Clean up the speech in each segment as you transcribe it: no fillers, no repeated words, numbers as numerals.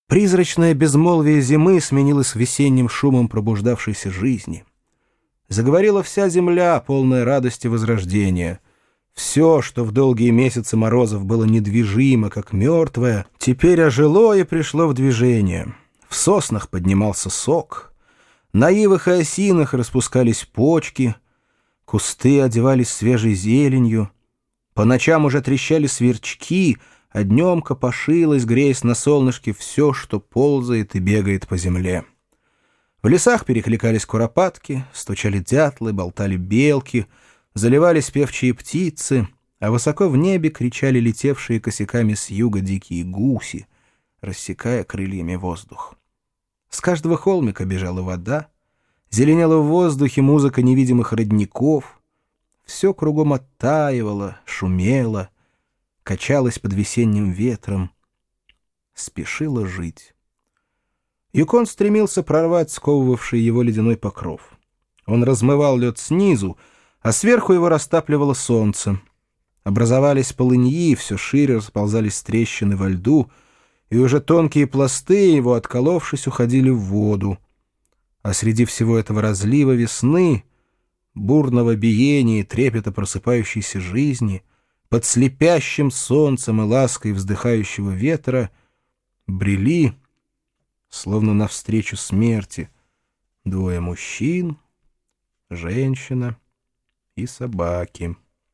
Призрачное безмолвие зимы сменилось весенним шумом пробуждавшейся жизни. Заговорила вся земля, полная радости возрождения. Все, что в долгие месяцы морозов было недвижимо, как мертвое, теперь ожило и пришло в движение. В соснах поднимался сок, на ивах и осинах распускались почки, кусты одевались свежей зеленью, по ночам уже трещали сверчки, а днем копошилось, греясь на солнышке, все, что ползает и бегает по земле. В лесах перекликались куропатки, стучали дятлы, болтали белки, заливались певчие птицы, а высоко в небе кричали летевшие косяками с юга дикие гуси, рассекая крыльями воздух. С каждого холмика бежала вода, зеленела в воздухе музыка невидимых родников, все кругом оттаивало, шумело, качалось под весенним ветром, спешило жить. Юкон стремился прорвать сковывавший его ледяной покров. Он размывал лед снизу, а сверху его растапливало солнце. Образовались полыньи, все шире расползались трещины во льду, и уже тонкие пласты его, отколовшись, уходили в воду. А среди всего этого разлива весны, бурного биения и трепета просыпающейся жизни, под слепящим солнцем и лаской вздыхающего ветра брели, словно навстречу смерти, двое мужчин, женщина и собаки.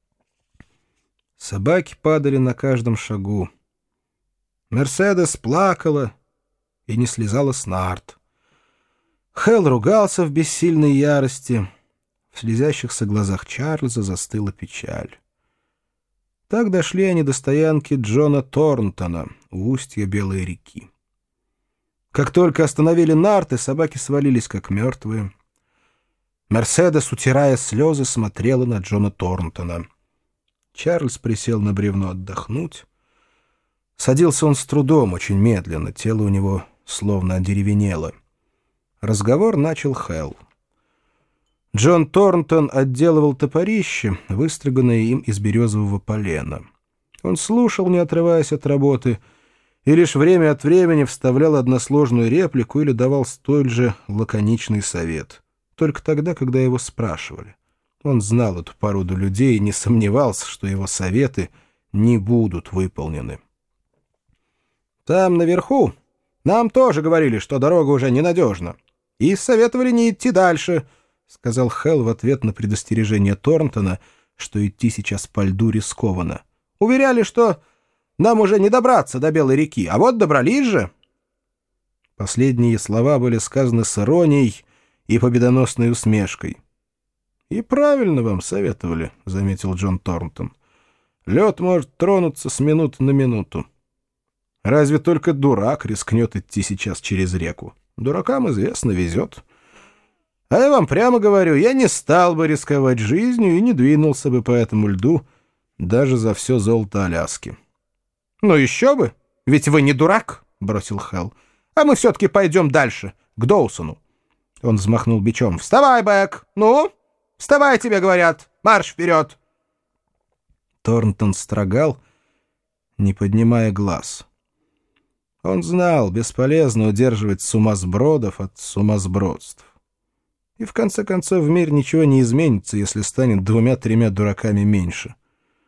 Собаки падали на каждом шагу. Мерседес плакала и не слезала с нарт. Хэл ругался в бессильной ярости. В слезящихся глазах Чарльза застыла печаль. Так дошли они до стоянки Джона Торнтона у устья Белой реки. Как только остановили нарты, собаки свалились, как мертвые. Мерседес, утирая слезы, смотрела на Джона Торнтона. Чарльз присел на бревно отдохнуть. Садился он с трудом, очень медленно, тело у него словно одеревенело. Разговор начал Хэл. Джон Торнтон отделывал топорище, выстроганное им из березового полена. Он слушал, не отрываясь от работы, и лишь время от времени вставлял односложную реплику или давал столь же лаконичный совет. Только тогда, когда его спрашивали. Он знал эту породу людей и не сомневался, что его советы не будут выполнены. «Там, наверху, нам тоже говорили, что дорога уже ненадежна, и советовали не идти дальше», — сказал Хэл в ответ на предостережение Торнтона, что идти сейчас по льду рискованно. «Уверяли, что нам уже не добраться до Белой реки, а вот добрались же». Последние слова были сказаны с иронией и победоносной усмешкой. «И правильно вам советовали», — заметил Джон Торнтон. «Лед может тронуться с минуты на минуту. Разве только дурак рискнет идти сейчас через реку? Дуракам, известно, везет. А я вам прямо говорю, я не стал бы рисковать жизнью и не двинулся бы по этому льду даже за все золото Аляски». «Ну еще бы! Ведь вы не дурак!» — бросил Хэл. «А мы все-таки пойдем дальше, к Доусону». Он взмахнул бичом. «Вставай, Бэк! Ну, вставай, тебе говорят! Марш вперед!» Торнтон строгал, не поднимая глаз. Он знал, бесполезно удерживать сумасбродов от сумасбродств. И в конце концов в мире ничего не изменится, если станет двумя-тремя дураками меньше.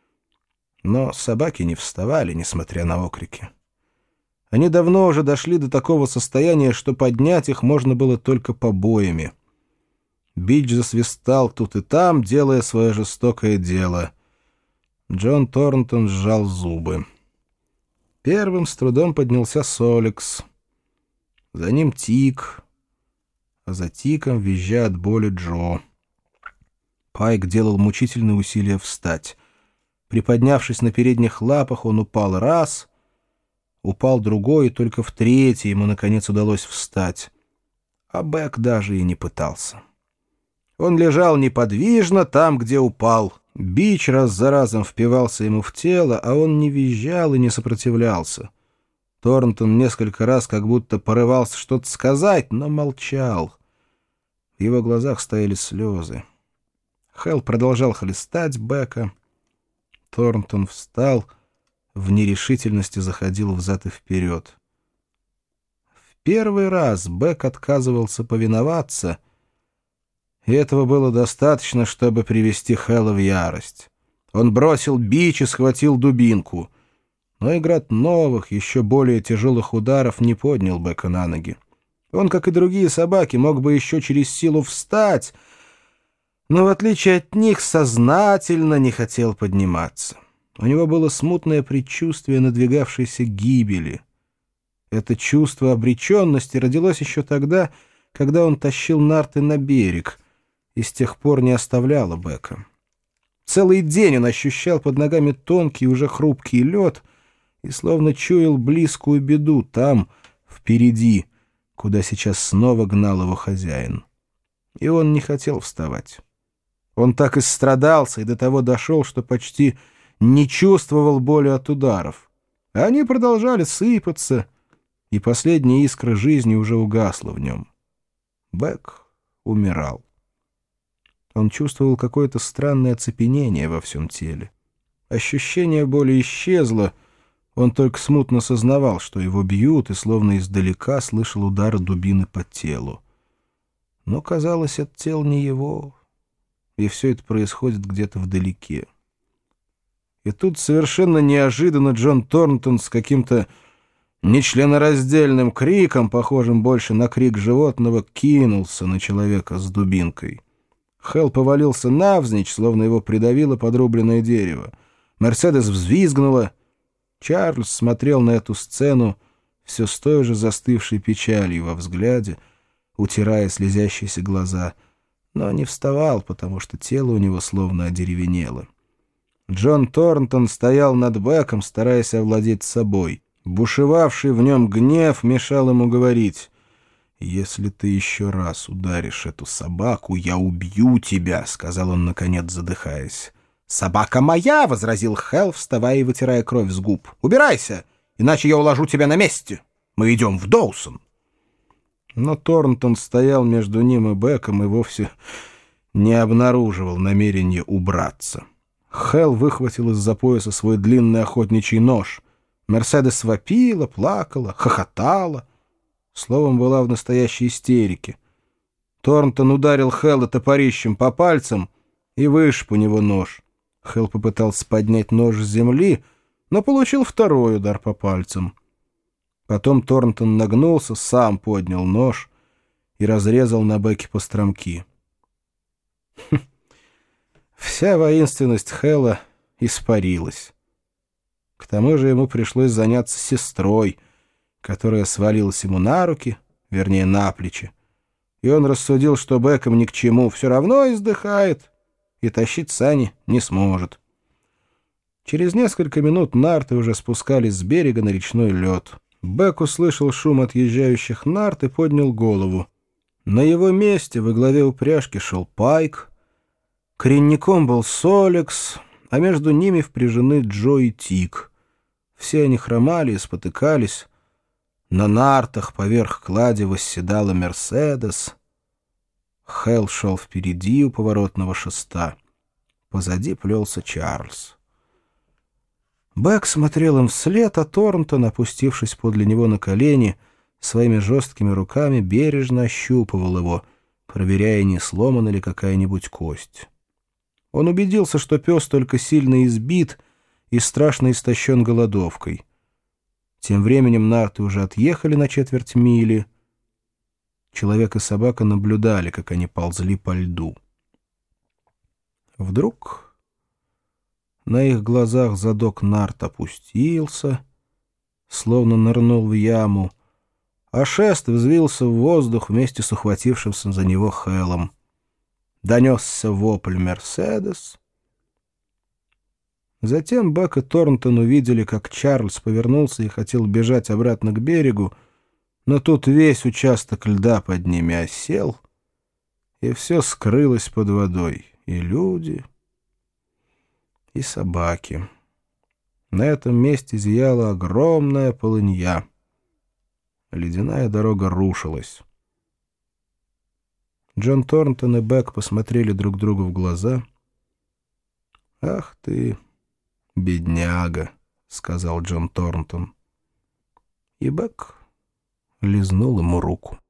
Но собаки не вставали, несмотря на окрики. Они давно уже дошли до такого состояния, что поднять их можно было только побоями. Бич засвистал тут и там, делая свое жестокое дело. Джон Торнтон сжал зубы. Первым с трудом поднялся Солекс. За ним Тик, а за Тиком, визжа от боли, Джо. Пайк делал мучительные усилия встать. Приподнявшись на передних лапах, он упал раз, упал другой, и только в третий ему, наконец, удалось встать. А Бэк даже и не пытался. Он лежал неподвижно там, где упал. Бич раз за разом впивался ему в тело, а он не визжал и не сопротивлялся. Торнтон несколько раз как будто порывался что-то сказать, но молчал. В его глазах стояли слезы. Хэл продолжал хлестать Бэка. Торнтон встал, в нерешительности заходил взад и вперед. первый раз Бэк отказывался повиноваться, и этого было достаточно, чтобы привести Хэлла в ярость. Он бросил бич и схватил дубинку, но и град новых, еще более тяжелых ударов не поднял Бэка на ноги. Он, как и другие собаки, мог бы еще через силу встать, но, в отличие от них, сознательно не хотел подниматься. У него было смутное предчувствие надвигавшейся гибели. Это чувство обреченности родилось еще тогда, когда он тащил нарты на берег, и с тех пор не оставляло Бэка. Целый день он ощущал под ногами тонкий, уже хрупкий лед и словно чуял близкую беду там, впереди, куда сейчас снова гнал его хозяин. И он не хотел вставать. Он так истрадался и до того дошел, что почти не чувствовал боли от ударов. А они продолжали сыпаться, и последняя искра жизни уже угасла в нем. Бэк умирал. Он чувствовал какое-то странное оцепенение во всем теле. Ощущение боли исчезло, он только смутно сознавал, что его бьют, и словно издалека слышал удары дубины по телу. Но, казалось, это тело не его, и все это происходит где-то вдалеке. И тут совершенно неожиданно Джон Торнтон с каким-то нечленораздельным криком, похожим больше на крик животного, кинулся на человека с дубинкой. Хэл повалился навзничь, словно его придавило подрубленное дерево. Мерседес взвизгнула. Чарльз смотрел на эту сцену все с той же застывшей печалью во взгляде, утирая слезящиеся глаза, но не вставал, потому что тело у него словно одеревенело. Джон Торнтон стоял над Бэком, стараясь овладеть собой. Бушевавший в нем гнев мешал ему говорить: «Если ты еще раз ударишь эту собаку, я убью тебя», — сказал он, наконец, задыхаясь. «Собака моя!» — возразил Хэл, вставая и вытирая кровь с губ. «Убирайся, иначе я уложу тебя на месте. Мы идем в Доусон». Но Торнтон стоял между ним и Бэком и вовсе не обнаруживал намерения убраться. Хэл выхватил из-за пояса свой длинный охотничий нож. Мерседес вопила, плакала, хохотала. Словом, была в настоящей истерике. Торнтон ударил Хэлла топорищем по пальцам и вышиб у него нож. Хэл попытался поднять нож с земли, но получил второй удар по пальцам. Потом Торнтон нагнулся, сам поднял нож и разрезал на Бэке постромки. Вся воинственность Хэлла испарилась. К тому же ему пришлось заняться сестрой, которая свалилась ему на руки, вернее, на плечи. И он рассудил, что Бэком ни к чему, все равно издыхает, и тащить сани не сможет. Через несколько минут нарты уже спускались с берега на речной лед. Бэк услышал шум отъезжающих нарт и поднял голову. На его месте во главе упряжки шел Пайк, коренником был Солекс, а между ними впряжены Джо и Тик. Все они хромали и спотыкались. На нартах поверх клади восседала Мерседес. Хэл шел впереди у поворотного шеста. Позади плелся Чарльз. Бэк смотрел им вслед, а Торнтон, опустившись подле него на колени, своими жесткими руками бережно ощупывал его, проверяя, не сломана ли какая-нибудь кость. Он убедился, что пес только сильно избит и страшно истощен голодовкой. Тем временем нарты уже отъехали на четверть мили. Человек и собака наблюдали, как они ползли по льду. Вдруг на их глазах задок нарт опустился, словно нырнул в яму, а шест взвился в воздух вместе с ухватившимся за него Хэлом. Донесся вопль Мерседес. Затем Бэк и Торнтон увидели, как Чарльз повернулся и хотел бежать обратно к берегу, но тут весь участок льда под ними осел, и все скрылось под водой, и люди, и собаки. На этом месте зияла огромная полынья. Ледяная дорога рушилась. Джон Торнтон и Бэк посмотрели друг другу в глаза. «Ах ты, бедняга», — сказал Джон Торнтон. И Бэк лизнул ему руку.